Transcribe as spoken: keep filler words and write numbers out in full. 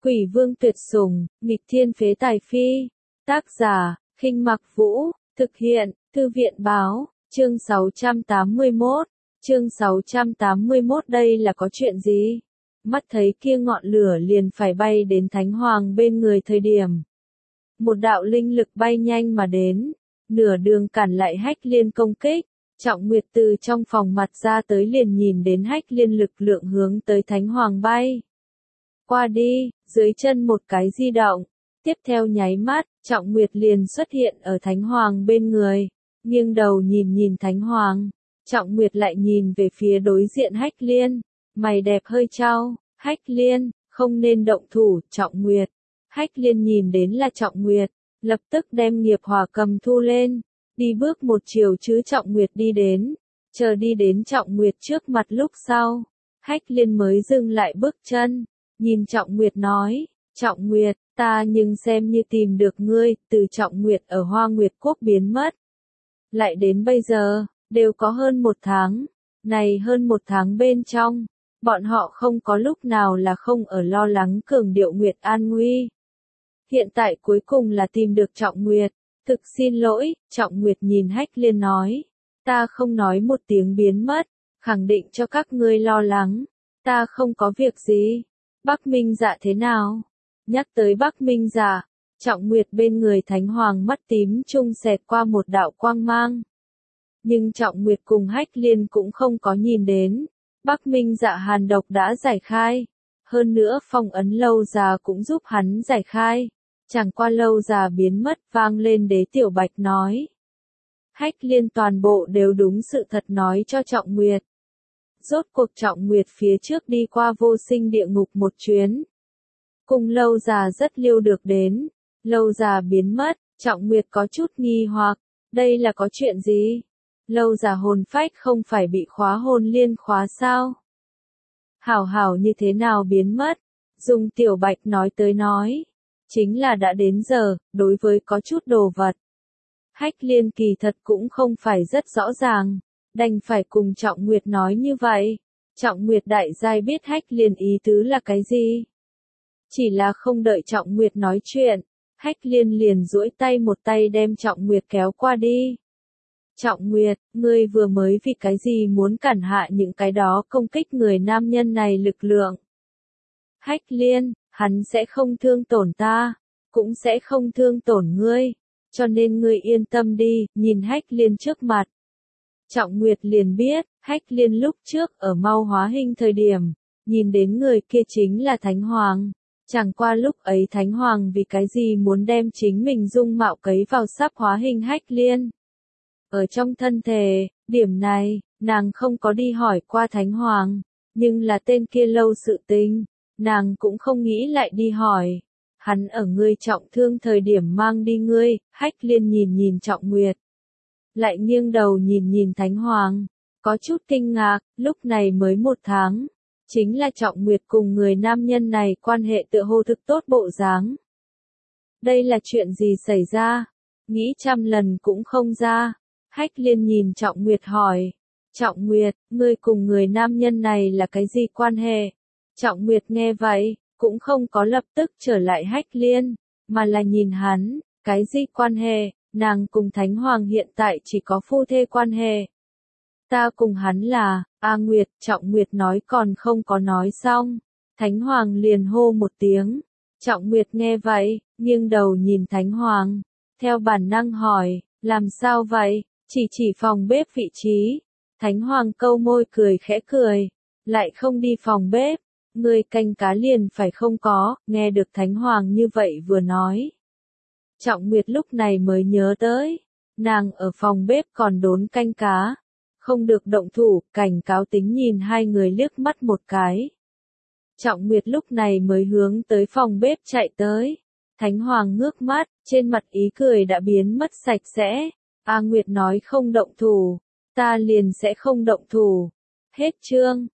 Quỷ vương tuyệt sủng, nghịch thiên phế tài phi. Tác giả, Khinh Mặc Vũ, thực hiện, Thư viện báo, chương sáu trăm tám mươi mốt. Chương sáu trăm tám mươi mốt đây là có chuyện gì? Mắt thấy kia ngọn lửa liền phải bay đến Thánh Hoàng bên người thời điểm. Một đạo linh lực bay nhanh mà đến, nửa đường cản lại Hách Liên công kích. Trọng Nguyệt từ trong phòng mặt ra tới liền nhìn đến Hách Liên lực lượng hướng tới Thánh Hoàng bay qua đi, dưới chân một cái di động. Tiếp theo nháy mắt, Trọng Nguyệt liền xuất hiện ở Thánh Hoàng bên người, nghiêng đầu nhìn nhìn Thánh Hoàng. Trọng Nguyệt lại nhìn về phía đối diện Hách Liên, mày đẹp hơi chau, Hách Liên, không nên động thủ, Trọng Nguyệt. Hách Liên nhìn đến là Trọng Nguyệt, lập tức đem nghiệp hỏa cầm thu lên, đi bước một chiều chứ Trọng Nguyệt đi đến, chờ đi đến Trọng Nguyệt trước mặt lúc sau. Hách Liên mới dừng lại bước chân, nhìn Trọng Nguyệt nói, Trọng Nguyệt, ta nhưng xem như tìm được ngươi, từ Trọng Nguyệt ở Hoa Nguyệt Quốc biến mất. Lại đến bây giờ, đều có hơn một tháng, này hơn một tháng bên trong, bọn họ không có lúc nào là không ở lo lắng cường điệu Nguyệt an nguy. Hiện tại cuối cùng là tìm được Trọng Nguyệt, thực xin lỗi, Trọng Nguyệt nhìn Hách Liên nói, ta không nói một tiếng biến mất, khẳng định cho các ngươi lo lắng, ta không có việc gì. Bắc Minh Dạ thế nào? Nhắc tới Bắc Minh Dạ, Trọng Nguyệt bên người Thánh Hoàng mắt tím trung xẹt qua một đạo quang mang. Nhưng Trọng Nguyệt cùng Hách Liên cũng không có nhìn đến, Bắc Minh Dạ hàn độc đã giải khai, hơn nữa phong ấn Lâu Già cũng giúp hắn giải khai, chẳng qua Lâu Già biến mất vang lên Đế Tiểu Bạch nói. Hách Liên toàn bộ đều đúng sự thật nói cho Trọng Nguyệt. Rốt cuộc Trọng Nguyệt phía trước đi qua vô sinh địa ngục một chuyến. Cùng Lâu Già rất liêu được đến, Lâu Già biến mất, Trọng Nguyệt có chút nghi hoặc, đây là có chuyện gì? Lâu Già hồn phách không phải bị khóa hồn liên khóa sao? Hảo hảo như thế nào biến mất? Dùng Tiểu Bạch nói tới nói, chính là đã đến giờ, đối với có chút đồ vật. Hách Liên kỳ thật cũng không phải rất rõ ràng, đành phải cùng Trọng Nguyệt nói như vậy. Trọng Nguyệt đại giai biết Hách Liên ý tứ là cái gì. Chỉ là không đợi Trọng Nguyệt nói chuyện, Hách Liên liền duỗi tay một tay đem Trọng Nguyệt kéo qua đi. Trọng Nguyệt, ngươi vừa mới vì cái gì muốn cản hạ những cái đó công kích người nam nhân này lực lượng. Hách Liên, hắn sẽ không thương tổn ta, cũng sẽ không thương tổn ngươi, cho nên ngươi yên tâm đi, nhìn Hách Liên trước mặt. Trọng Nguyệt liền biết, Hách Liên lúc trước ở mau hóa hình thời điểm, nhìn đến người kia chính là Thánh Hoàng. Chẳng qua lúc ấy Thánh Hoàng vì cái gì muốn đem chính mình dung mạo cấy vào sắp hóa hình Hách Liên. Ở trong thân thể, điểm này, nàng không có đi hỏi qua Thánh Hoàng, nhưng là tên kia lâu sự tình, nàng cũng không nghĩ lại đi hỏi. Hắn ở ngươi trọng thương thời điểm mang đi ngươi, Hách Liên nhìn nhìn Trọng Nguyệt. Lại nghiêng đầu nhìn nhìn Thánh Hoàng, có chút kinh ngạc, lúc này mới một tháng. Chính là Trọng Nguyệt cùng người nam nhân này quan hệ tựa hồ thực tốt bộ dáng. Đây là chuyện gì xảy ra? Nghĩ trăm lần cũng không ra. Hách Liên nhìn Trọng Nguyệt hỏi. Trọng Nguyệt, ngươi cùng người nam nhân này là cái gì quan hệ? Trọng Nguyệt nghe vậy, cũng không có lập tức trở lại Hách Liên, mà là nhìn hắn, cái gì quan hệ, nàng cùng Thánh Hoàng hiện tại chỉ có phu thê quan hệ. Ta cùng hắn là, A Nguyệt, Trọng Nguyệt nói còn không có nói xong. Thánh Hoàng liền hô một tiếng. Trọng Nguyệt nghe vậy, nghiêng đầu nhìn Thánh Hoàng. Theo bản năng hỏi, làm sao vậy? Chỉ chỉ phòng bếp vị trí. Thánh Hoàng câu môi cười khẽ cười. Lại không đi phòng bếp. Người canh cá liền phải không có, nghe được Thánh Hoàng như vậy vừa nói. Trọng Nguyệt lúc này mới nhớ tới. Nàng ở phòng bếp còn đốn canh cá. Không được động thủ, cảnh cáo tính nhìn hai người liếc mắt một cái. Trọng Nguyệt lúc này mới hướng tới phòng bếp chạy tới. Thánh Hoàng ngước mắt, trên mặt ý cười đã biến mất sạch sẽ. A Nguyệt nói không động thủ, ta liền sẽ không động thủ. Hết chương.